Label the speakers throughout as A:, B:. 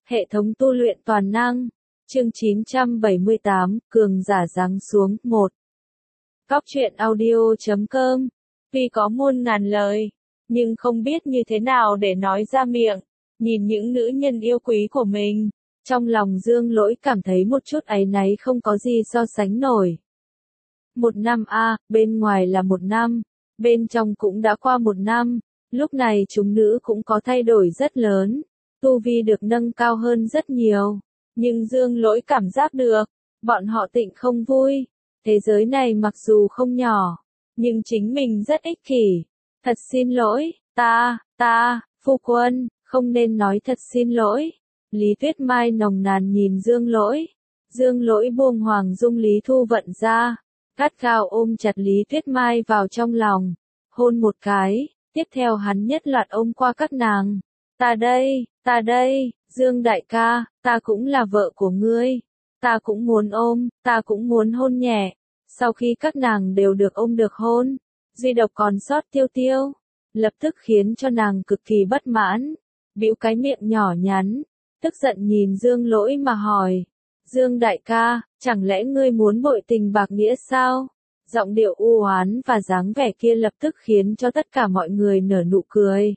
A: Hệ thống tu luyện toàn năng. Chương 978, Cường giả giáng xuống, 1. Cóc truyện audio.com. Tuy có muôn ngàn lời, nhưng không biết như thế nào để nói ra miệng. Nhìn những nữ nhân yêu quý của mình, trong lòng Dương Lỗi cảm thấy một chút áy náy không có gì so sánh nổi. 1 năm bên ngoài là 1 năm, bên trong cũng đã qua 1 năm, lúc này chúng nữ cũng có thay đổi rất lớn, tu vi được nâng cao hơn rất nhiều, nhưng Dương Lỗi cảm giác được, bọn họ tịnh không vui, thế giới này mặc dù không nhỏ, nhưng chính mình rất ích kỷ, thật xin lỗi, phu quân, không nên nói thật xin lỗi. Lý Tuyết Mai nồng nàn nhìn Dương Lỗi buông Hoàng Dung Lý Thu Vận ra, gắt gao ôm chặt Lý Tuyết Mai vào trong lòng, hôn một cái, tiếp theo hắn nhất loạt ôm qua các nàng. Ta đây, Dương đại ca, ta cũng là vợ của ngươi, ta cũng muốn ôm, ta cũng muốn hôn nhẹ. Sau khi các nàng đều được ôm được hôn, duy độc còn sót Tiêu Tiêu, lập tức khiến cho nàng cực kỳ bất mãn, bĩu cái miệng nhỏ nhắn, tức giận nhìn Dương Lỗi mà hỏi, Dương đại ca, chẳng lẽ ngươi muốn bội tình bạc nghĩa sao? Giọng điệu u oán và dáng vẻ kia lập tức khiến cho tất cả mọi người nở nụ cười.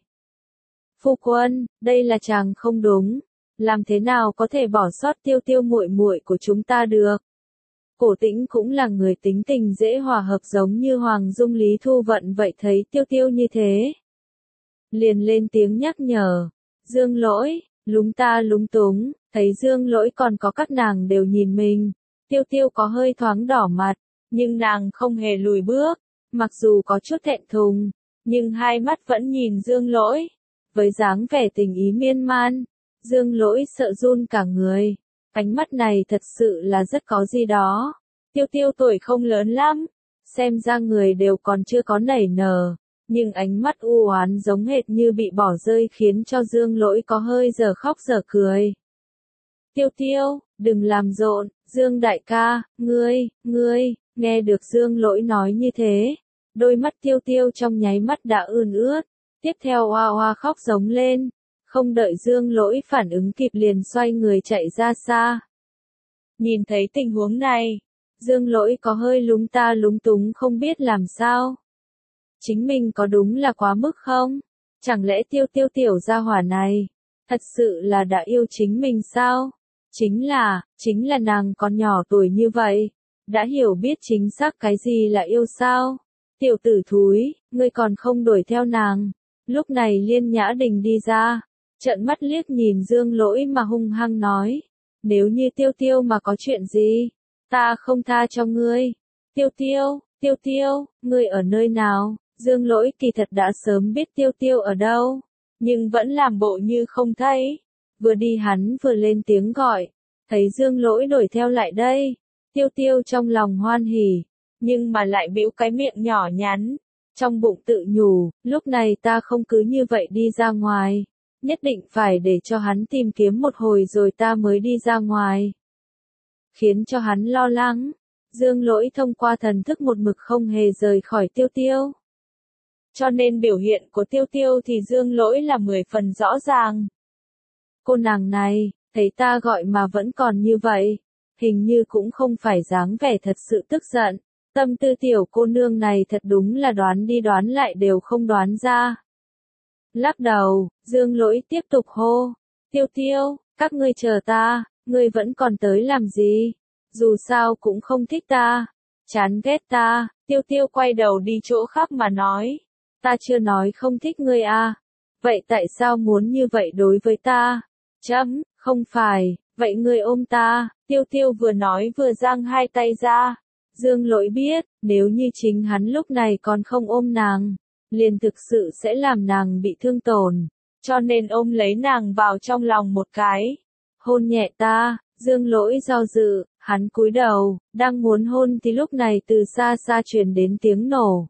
A: Phu quân, đây là chàng không đúng, làm thế nào có thể bỏ sót Tiêu Tiêu muội muội của chúng ta được? Cổ Tĩnh cũng là người tính tình dễ hòa hợp giống như Hoàng Dung Lý Thu Vận vậy, thấy Tiêu Tiêu như thế, liền lên tiếng nhắc nhở. Dương Lỗi, lúng túng, thấy Dương Lỗi còn có các nàng đều nhìn mình, Tiêu Tiêu có hơi thoáng đỏ mặt, nhưng nàng không hề lùi bước, mặc dù có chút thẹn thùng, nhưng hai mắt vẫn nhìn Dương Lỗi, với dáng vẻ tình ý miên man. Dương Lỗi sợ run cả người, ánh mắt này thật sự là rất có gì đó. Tiêu Tiêu tuổi không lớn lắm, xem ra người đều còn chưa có nảy nở, nhưng ánh mắt u oán giống hệt như bị bỏ rơi khiến cho Dương Lỗi có hơi giờ khóc giờ cười. Tiêu Tiêu, đừng làm rộn, Dương đại ca, ngươi, nghe được Dương Lỗi nói như thế, đôi mắt Tiêu Tiêu trong nháy mắt đã ươn ướt, tiếp theo oa oa khóc giống lên, không đợi Dương Lỗi phản ứng kịp liền xoay người chạy ra xa. Nhìn thấy tình huống này, Dương Lỗi có hơi lúng túng không biết làm sao. Chính mình có đúng là quá mức không? Chẳng lẽ Tiêu Tiêu tiểu gia hỏa này, thật sự là đã yêu chính mình sao? Chính là nàng còn nhỏ tuổi như vậy, đã hiểu biết chính xác cái gì là yêu sao? Tiểu tử thúi, ngươi còn không đuổi theo nàng. Lúc này Liên Nhã Đình đi ra, trợn mắt liếc nhìn Dương Lỗi mà hung hăng nói, nếu như Tiêu Tiêu mà có chuyện gì, ta không tha cho ngươi. Tiêu Tiêu, ngươi ở nơi nào? Dương Lỗi kỳ thật đã sớm biết Tiêu Tiêu ở đâu, nhưng vẫn làm bộ như không thấy. Vừa đi hắn vừa lên tiếng gọi, thấy Dương Lỗi đuổi theo lại đây. Tiêu Tiêu trong lòng hoan hỉ, nhưng mà lại bĩu cái miệng nhỏ nhắn, trong bụng tự nhủ, lúc này ta không cứ như vậy đi ra ngoài, nhất định phải để cho hắn tìm kiếm một hồi rồi ta mới đi ra ngoài. Khiến cho hắn lo lắng, Dương Lỗi thông qua thần thức một mực không hề rời khỏi Tiêu Tiêu. Cho nên biểu hiện của Tiêu Tiêu thì Dương Lỗi là 10 phần rõ ràng. Cô nàng này, thấy ta gọi mà vẫn còn như vậy, hình như cũng không phải dáng vẻ thật sự tức giận. Tâm tư tiểu cô nương này thật đúng là đoán đi đoán lại đều không đoán ra. Lắc đầu, Dương Lỗi tiếp tục hô, Tiêu Tiêu, các ngươi chờ ta, ngươi vẫn còn tới làm gì? Dù sao cũng không thích ta, chán ghét ta. Tiêu Tiêu quay đầu đi chỗ khác mà nói, ta chưa nói không thích ngươi à, vậy tại sao muốn như vậy đối với ta? Không phải, vậy ngươi ôm ta. Tiêu Tiêu vừa nói vừa giang hai tay ra. Dương Lỗi biết, nếu như chính hắn lúc này còn không ôm nàng, liền thực sự sẽ làm nàng bị thương tổn, cho nên ôm lấy nàng vào trong lòng một cái. Hôn nhẹ ta. Dương Lỗi do dự, hắn cúi đầu, đang muốn hôn thì lúc này từ xa xa truyền đến tiếng nổ.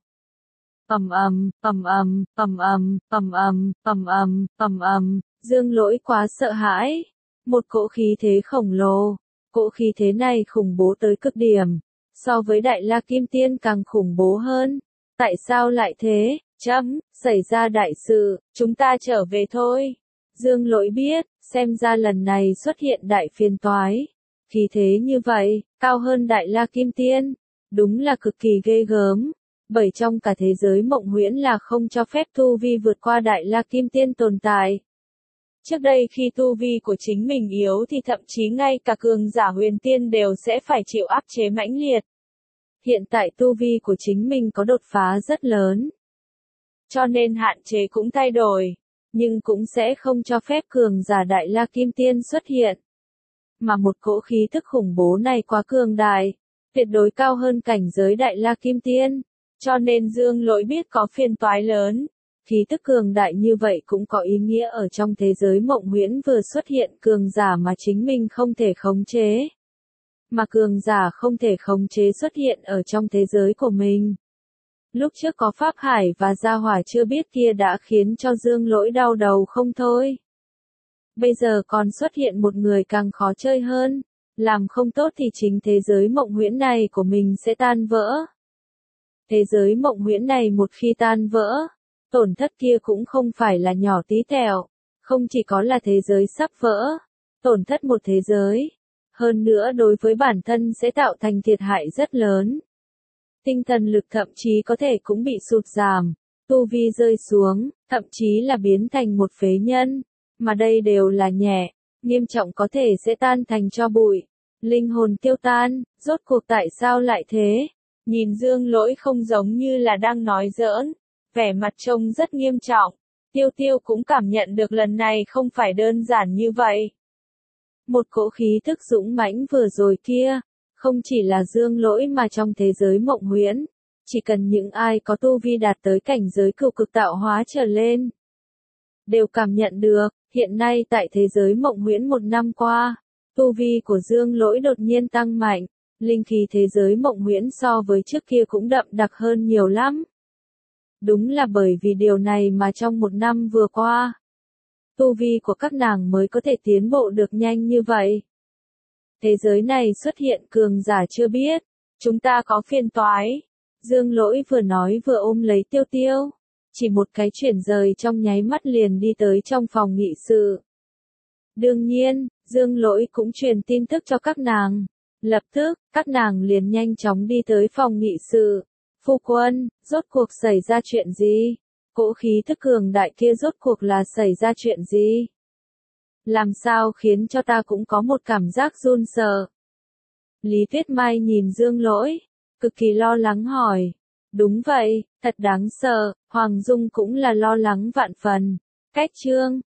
A: Dương Lỗi quá sợ hãi, một cỗ khí thế khổng lồ, cỗ khí thế này khủng bố tới cực điểm, so với Đại La Kim Tiên càng khủng bố hơn. Tại sao lại thế? Xảy ra đại sự, chúng ta trở về thôi. Dương Lỗi biết, xem ra lần này xuất hiện đại phiền toái. Khí thế như vậy, cao hơn Đại La Kim Tiên. Đúng là cực kỳ ghê gớm. Bởi trong cả thế giới mộng huyễn là không cho phép tu vi vượt qua Đại La Kim Tiên tồn tại. Trước đây khi tu vi của chính mình yếu thì thậm chí ngay cả cường giả huyền tiên đều sẽ phải chịu áp chế mãnh liệt. Hiện tại tu vi của chính mình có đột phá rất lớn. Cho nên hạn chế cũng thay đổi. Nhưng cũng sẽ không cho phép cường giả Đại La Kim Tiên xuất hiện. Mà một cỗ khí tức khủng bố này quá cường đại, tuyệt đối cao hơn cảnh giới Đại La Kim Tiên. Cho nên Dương Lỗi biết có phiền toái lớn. Khí tức cường đại như vậy cũng có ý nghĩa ở trong thế giới mộng huyễn vừa xuất hiện cường giả mà chính mình không thể khống chế. Mà cường giả không thể khống chế xuất hiện ở trong thế giới của mình. Lúc trước có Pháp Hải và Gia Hỏa chưa biết kia đã khiến cho Dương Lỗi đau đầu không thôi. Bây giờ còn xuất hiện một người càng khó chơi hơn. Làm không tốt thì chính thế giới mộng huyễn này của mình sẽ tan vỡ. Thế giới mộng huyễn này một khi tan vỡ, tổn thất kia cũng không phải là nhỏ tí tẹo. Không chỉ có là thế giới sắp vỡ, tổn thất một thế giới. Hơn nữa đối với bản thân sẽ tạo thành thiệt hại rất lớn. Tinh thần lực thậm chí có thể cũng bị sụt giảm, tu vi rơi xuống, thậm chí là biến thành một phế nhân. Mà đây đều là nhẹ, nghiêm trọng có thể sẽ tan thành tro bụi. Linh hồn tiêu tan, rốt cuộc tại sao lại thế? Nhìn Dương Lỗi không giống như là đang nói giỡn, vẻ mặt trông rất nghiêm trọng. Tiêu Tiêu cũng cảm nhận được lần này không phải đơn giản như vậy. Một cỗ khí thức dũng mãnh vừa rồi kia, không chỉ là Dương Lỗi mà trong thế giới mộng huyễn, chỉ cần những ai có tu vi đạt tới cảnh giới cửu cực tạo hóa trở lên, đều cảm nhận được. Hiện nay tại thế giới mộng huyễn một năm qua, tu vi của Dương Lỗi đột nhiên tăng mạnh, linh khí thế giới mộng huyễn so với trước kia cũng đậm đặc hơn nhiều lắm. Đúng là bởi vì điều này mà trong một năm vừa qua, tu vi của các nàng mới có thể tiến bộ được nhanh như vậy. Thế giới này xuất hiện cường giả chưa biết, chúng ta có phiền toái. Dương Lỗi vừa nói vừa ôm lấy Tiêu Tiêu. Chỉ một cái chuyển rời trong nháy mắt liền đi tới trong phòng nghị sự. Đương nhiên, Dương Lỗi cũng truyền tin tức cho các nàng. Lập tức, các nàng liền nhanh chóng đi tới phòng nghị sự. Phu quân, rốt cuộc xảy ra chuyện gì? Cỗ khí thức cường đại kia rốt cuộc là xảy ra chuyện gì? Làm sao khiến cho ta cũng có một cảm giác run sợ? Lý Tuyết Mai nhìn Dương Lỗi, cực kỳ lo lắng hỏi. Đúng vậy, thật đáng sợ, Hoàng Dung cũng là lo lắng vạn phần. Cách chương